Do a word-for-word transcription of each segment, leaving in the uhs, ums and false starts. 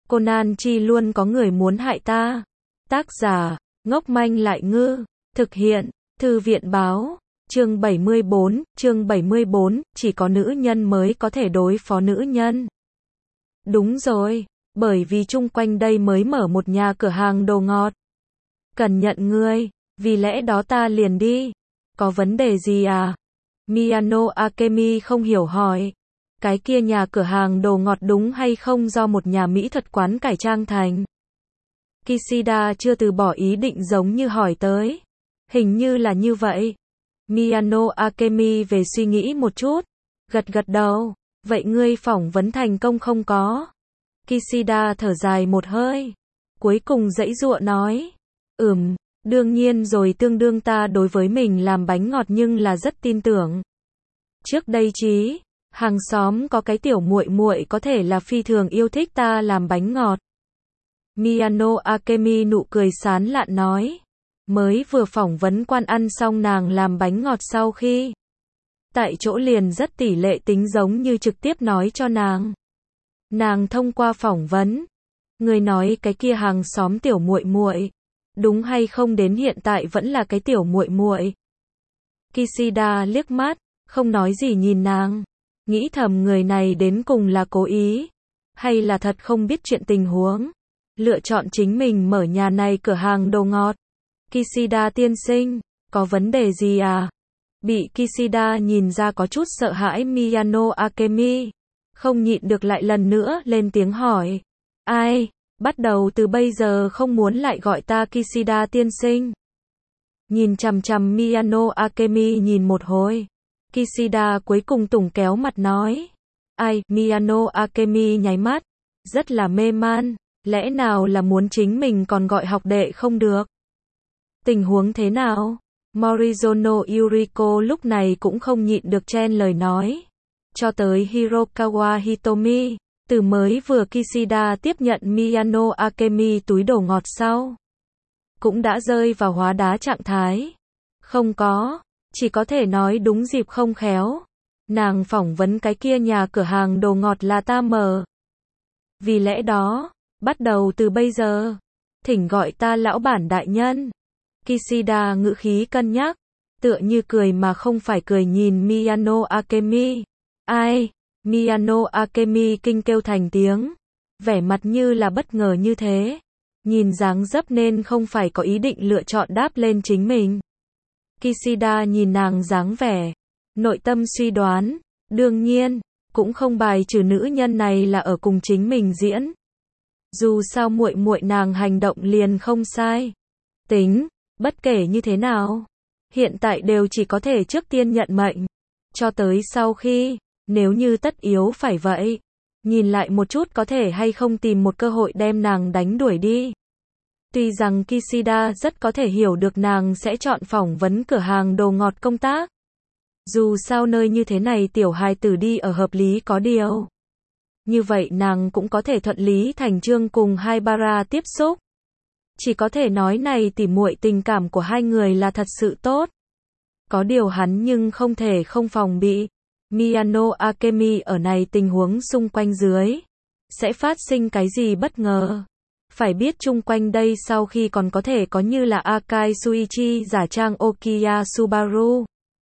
Conan chi luôn có người muốn hại ta. Tác giả, ngốc manh lại ngư. Thực hiện, Thư viện báo. Chương bảy mươi bốn, chương bảy mươi bốn, chỉ có nữ nhân mới có thể đối phó nữ nhân. Đúng rồi, bởi vì chung quanh đây mới mở một nhà cửa hàng đồ ngọt. Cần nhận ngươi, vì lẽ đó ta liền đi. Có vấn đề gì à? Miyano Akemi không hiểu hỏi. Cái kia nhà cửa hàng đồ ngọt đúng hay không do một nhà mỹ thuật quán cải trang thành? Kishida chưa từ bỏ ý định giống như hỏi tới. Hình như là như vậy. Miyano Akemi về suy nghĩ một chút. Gật gật đầu. Vậy ngươi phỏng vấn thành công không có? Kishida thở dài một hơi. Cuối cùng giãy giụa nói. Ừm, đương nhiên rồi, tương đương ta đối với mình làm bánh ngọt nhưng là rất tin tưởng. Trước đây chí, hàng xóm có cái tiểu muội muội có thể là phi thường yêu thích ta làm bánh ngọt. Miyano Akemi nụ cười sán lạn nói. Mới vừa phỏng vấn quan ăn xong nàng làm bánh ngọt sau khi tại chỗ liền rất tỷ lệ tính giống như trực tiếp nói cho nàng. Nàng thông qua phỏng vấn, người nói cái kia hàng xóm tiểu muội muội, đúng hay không đến hiện tại vẫn là cái tiểu muội muội. Kishida liếc mắt, không nói gì nhìn nàng, nghĩ thầm người này đến cùng là cố ý, hay là thật không biết chuyện tình huống, lựa chọn chính mình mở nhà này cửa hàng đồ ngọt. Kishida tiên sinh, có vấn đề gì à? Bị Kishida nhìn ra có chút sợ hãi Miyano Akemi, không nhịn được lại lần nữa lên tiếng hỏi. Ai, bắt đầu từ bây giờ không muốn lại gọi ta Kishida tiên sinh. Nhìn chằm chằm Miyano Akemi nhìn một hồi, Kishida cuối cùng tùng kéo mặt nói. Ai, Miyano Akemi nháy mắt, rất là mê man, lẽ nào là muốn chính mình còn gọi học đệ không được? Tình huống thế nào? Morizono Yuriko lúc này cũng không nhịn được chen lời nói. Cho tới Hirokawa Hitomi, từ mới vừa Kishida tiếp nhận Miyano Akemi túi đồ ngọt sau, cũng đã rơi vào hóa đá trạng thái. Không có, chỉ có thể nói đúng dịp không khéo. Nàng phỏng vấn cái kia nhà cửa hàng đồ ngọt là ta mở. Vì lẽ đó, bắt đầu từ bây giờ, thỉnh gọi ta lão bản đại nhân. Kishida ngữ khí cân nhắc, tựa như cười mà không phải cười nhìn Miyano Akemi. Ai? Miyano Akemi kinh kêu thành tiếng, vẻ mặt như là bất ngờ như thế. Nhìn dáng dấp nên không phải có ý định lựa chọn đáp lên chính mình. Kishida nhìn nàng dáng vẻ, nội tâm suy đoán, đương nhiên, cũng không bài trừ nữ nhân này là ở cùng chính mình diễn. Dù sao muội muội nàng hành động liền không sai. Tính, bất kể như thế nào, hiện tại đều chỉ có thể trước tiên nhận mệnh, cho tới sau khi, nếu như tất yếu phải vậy, nhìn lại một chút có thể hay không tìm một cơ hội đem nàng đánh đuổi đi. Tuy rằng Kishida rất có thể hiểu được nàng sẽ chọn phỏng vấn cửa hàng đồ ngọt công tác. Dù sao nơi như thế này tiểu hài tử đi ở hợp lý có điều. Như vậy nàng cũng có thể thuận lý thành chương cùng Haibara tiếp xúc. Chỉ có thể nói này tỉ muội tình cảm của hai người là thật sự tốt. Có điều hắn nhưng không thể không phòng bị. Miyano Akemi ở này tình huống xung quanh dưới, sẽ phát sinh cái gì bất ngờ. Phải biết chung quanh đây sau khi còn có thể có như là Akai Suichi giả trang Okiya Subaru.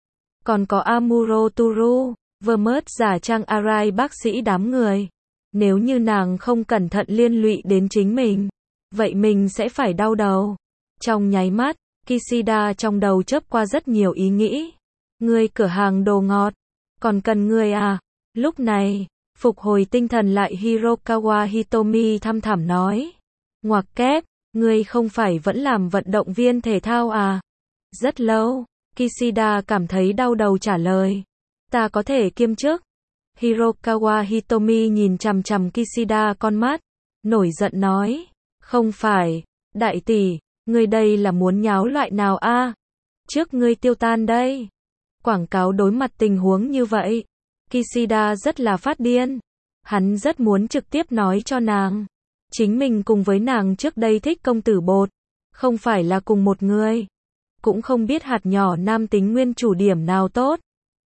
Còn có Amuro Turu, Vermut giả trang Arai bác sĩ đám người. Nếu như nàng không cẩn thận liên lụy đến chính mình, vậy mình sẽ phải đau đầu. Trong nháy mắt, Kishida trong đầu chớp qua rất nhiều ý nghĩ. Ngươi cửa hàng đồ ngọt, còn cần ngươi à? Lúc này, phục hồi tinh thần lại Hirokawa Hitomi thăm thẳm nói. Ngoặc kép, ngươi không phải vẫn làm vận động viên thể thao à? Rất lâu, Kishida cảm thấy đau đầu trả lời. Ta có thể kiêm chức. Hirokawa Hitomi nhìn chằm chằm Kishida con mắt, nổi giận nói. Không phải, đại tỷ, ngươi đây là muốn nháo loại nào a? À? Trước ngươi tiêu tan đây. Quảng cáo đối mặt tình huống như vậy, Kishida rất là phát điên. Hắn rất muốn trực tiếp nói cho nàng, chính mình cùng với nàng trước đây thích công tử bột, không phải là cùng một người. Cũng không biết hạt nhỏ nam tính nguyên chủ điểm nào tốt.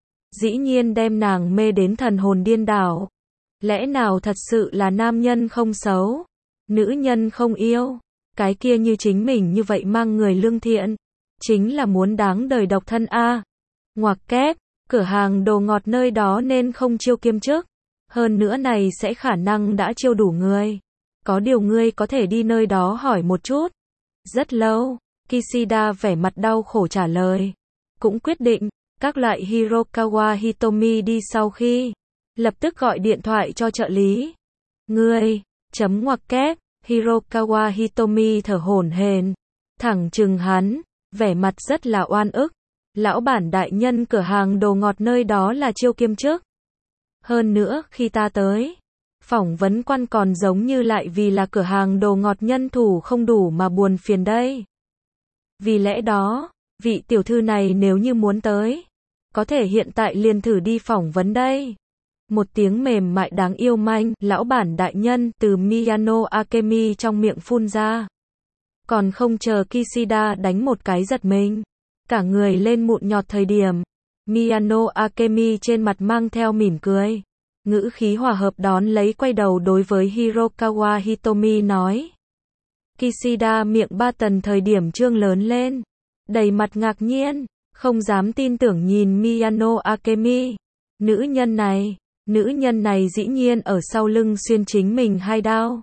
Dĩ nhiên đem nàng mê đến thần hồn điên đảo. Lẽ nào thật sự là nam nhân không xấu? Nữ nhân không yêu, cái kia như chính mình như vậy mang người lương thiện, chính là muốn đáng đời độc thân a. Ngoặc kép, cửa hàng đồ ngọt nơi đó nên không chiêu kiêm chức. Hơn nữa này sẽ khả năng đã chiêu đủ người. Có điều ngươi có thể đi nơi đó hỏi một chút. Rất lâu, Kishida vẻ mặt đau khổ trả lời. Cũng quyết định, các loại Hirokawa Hitomi đi sau khi. Lập tức gọi điện thoại cho trợ lý. Ngươi, chấm ngoặc kép, Hirokawa Hitomi thở hổn hển, thẳng trừng hắn, vẻ mặt rất là oan ức. Lão bản đại nhân cửa hàng đồ ngọt nơi đó là chiêu kiêm chức. Hơn nữa, khi ta tới, phỏng vấn quan còn giống như lại vì là cửa hàng đồ ngọt nhân thủ không đủ mà buồn phiền đây. Vì lẽ đó, vị tiểu thư này nếu như muốn tới, có thể hiện tại liền thử đi phỏng vấn đây. Một tiếng mềm mại đáng yêu manh, lão bản đại nhân, từ Miyano Akemi trong miệng phun ra. Còn không chờ Kishida đánh một cái giật mình, cả người lên mụn nhọt thời điểm, Miyano Akemi trên mặt mang theo mỉm cười, ngữ khí hòa hợp đón lấy quay đầu đối với Hirokawa Hitomi nói. Kishida miệng ba tần thời điểm trương lớn lên, đầy mặt ngạc nhiên, không dám tin tưởng nhìn Miyano Akemi. Nữ nhân này, nữ nhân này dĩ nhiên ở sau lưng xuyên chính mình hai đao.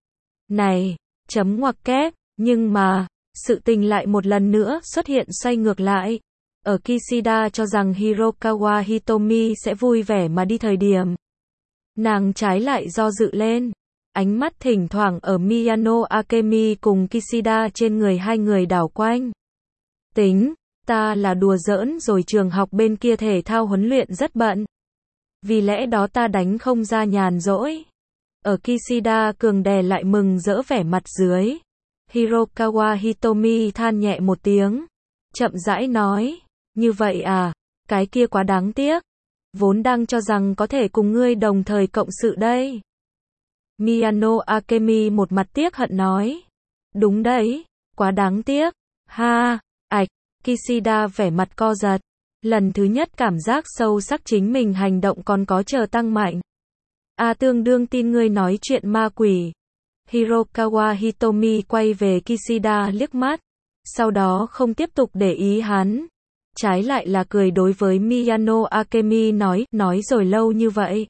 Này, chấm ngoặc kép, nhưng mà, sự tình lại một lần nữa xuất hiện xoay ngược lại. Ở Kishida cho rằng Hirokawa Hitomi sẽ vui vẻ mà đi thời điểm, nàng trái lại do dự lên. Ánh mắt thỉnh thoảng ở Miyano Akemi cùng Kishida trên người hai người đảo quanh. Tính, ta là đùa giỡn rồi, trường học bên kia thể thao huấn luyện rất bận. Vì lẽ đó ta đánh không ra nhàn rỗi. Ở Kishida cường đè lại mừng rỡ vẻ mặt dưới. Hirokawa Hitomi than nhẹ một tiếng, chậm rãi nói, như vậy à, cái kia quá đáng tiếc. Vốn đang cho rằng có thể cùng ngươi đồng thời cộng sự đây. Miyano Akemi một mặt tiếc hận nói. Đúng đấy, quá đáng tiếc. Ha, ạch, Kishida vẻ mặt co giật. Lần thứ nhất cảm giác sâu sắc chính mình hành động còn có chờ tăng mạnh. A tương đương tin ngươi nói chuyện ma quỷ. Hirokawa Hitomi quay về Kishida liếc mắt, sau đó không tiếp tục để ý hắn. Trái lại là cười đối với Miyano Akemi nói, nói rồi lâu như vậy.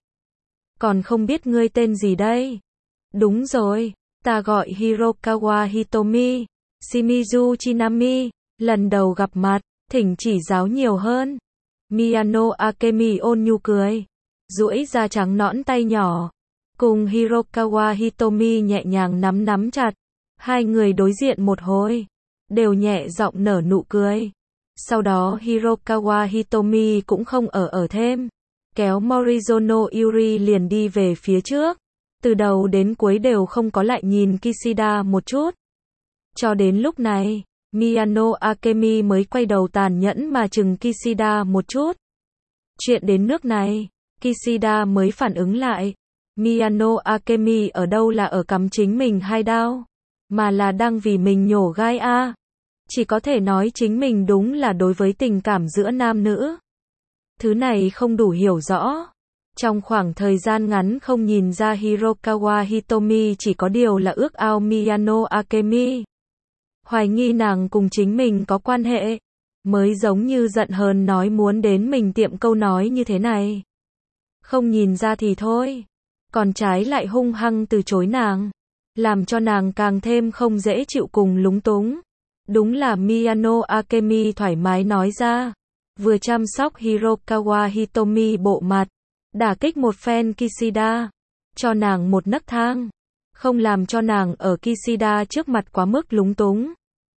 Còn không biết ngươi tên gì đây? Đúng rồi, ta gọi Hirokawa Hitomi, Shimizu Chinami, lần đầu gặp mặt, thỉnh chỉ giáo nhiều hơn. Miyano Akemi ôn nhu cười, duỗi ra trắng nõn tay nhỏ, cùng Hirokawa Hitomi nhẹ nhàng nắm nắm chặt. Hai người đối diện một hồi, đều nhẹ giọng nở nụ cười. Sau đó Hirokawa Hitomi cũng không ở ở thêm, kéo Morizono Yuri liền đi về phía trước. Từ đầu đến cuối đều không có lại nhìn Kishida một chút. Cho đến lúc này, Miyano Akemi mới quay đầu tàn nhẫn mà chừng Kishida một chút. Chuyện đến nước này, Kishida mới phản ứng lại. Miyano Akemi ở đâu là ở cắm chính mình hai đao, mà là đang vì mình nhổ gai a. Chỉ có thể nói chính mình đúng là đối với tình cảm giữa nam nữ, thứ này không đủ hiểu rõ. Trong khoảng thời gian ngắn không nhìn ra Hirokawa Hitomi chỉ có điều là ước ao Miyano Akemi, hoài nghi nàng cùng chính mình có quan hệ, mới giống như giận hờn nói muốn đến mình tiệm câu nói như thế này. Không nhìn ra thì thôi, còn trái lại hung hăng từ chối nàng, làm cho nàng càng thêm không dễ chịu cùng lúng túng. Đúng là Miyano Akemi thoải mái nói ra, vừa chăm sóc Hirokawa Hitomi bộ mặt, đả kích một phen Kishida, cho nàng một nấc thang, không làm cho nàng ở Kishida trước mặt quá mức lúng túng.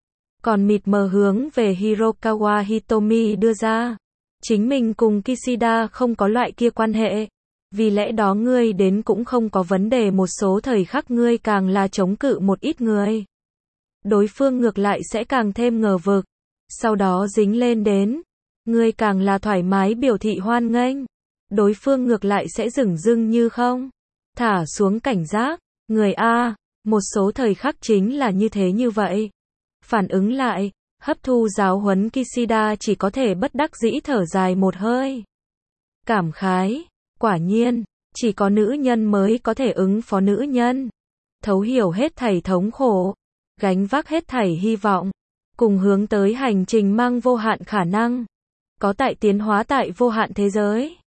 Còn mịt mờ hướng về Hirokawa Hitomi đưa ra, chính mình cùng Kishida không có loại kia quan hệ, vì lẽ đó ngươi đến cũng không có vấn đề, một số thời khắc ngươi càng là chống cự một ít người, đối phương ngược lại sẽ càng thêm ngờ vực, sau đó dính lên đến, ngươi càng là thoải mái biểu thị hoan nghênh, đối phương ngược lại sẽ dửng dưng như không, thả xuống cảnh giác, người a, một số thời khắc chính là như thế như vậy. Phản ứng lại, hấp thu giáo huấn Kishida chỉ có thể bất đắc dĩ thở dài một hơi. Cảm khái, quả nhiên, chỉ có nữ nhân mới có thể ứng phó nữ nhân. thấu hiểu hết thảy thống khổ, gánh vác hết thảy hy vọng, cùng hướng tới hành trình mang vô hạn khả năng, có tại tiến hóa tại vô hạn thế giới.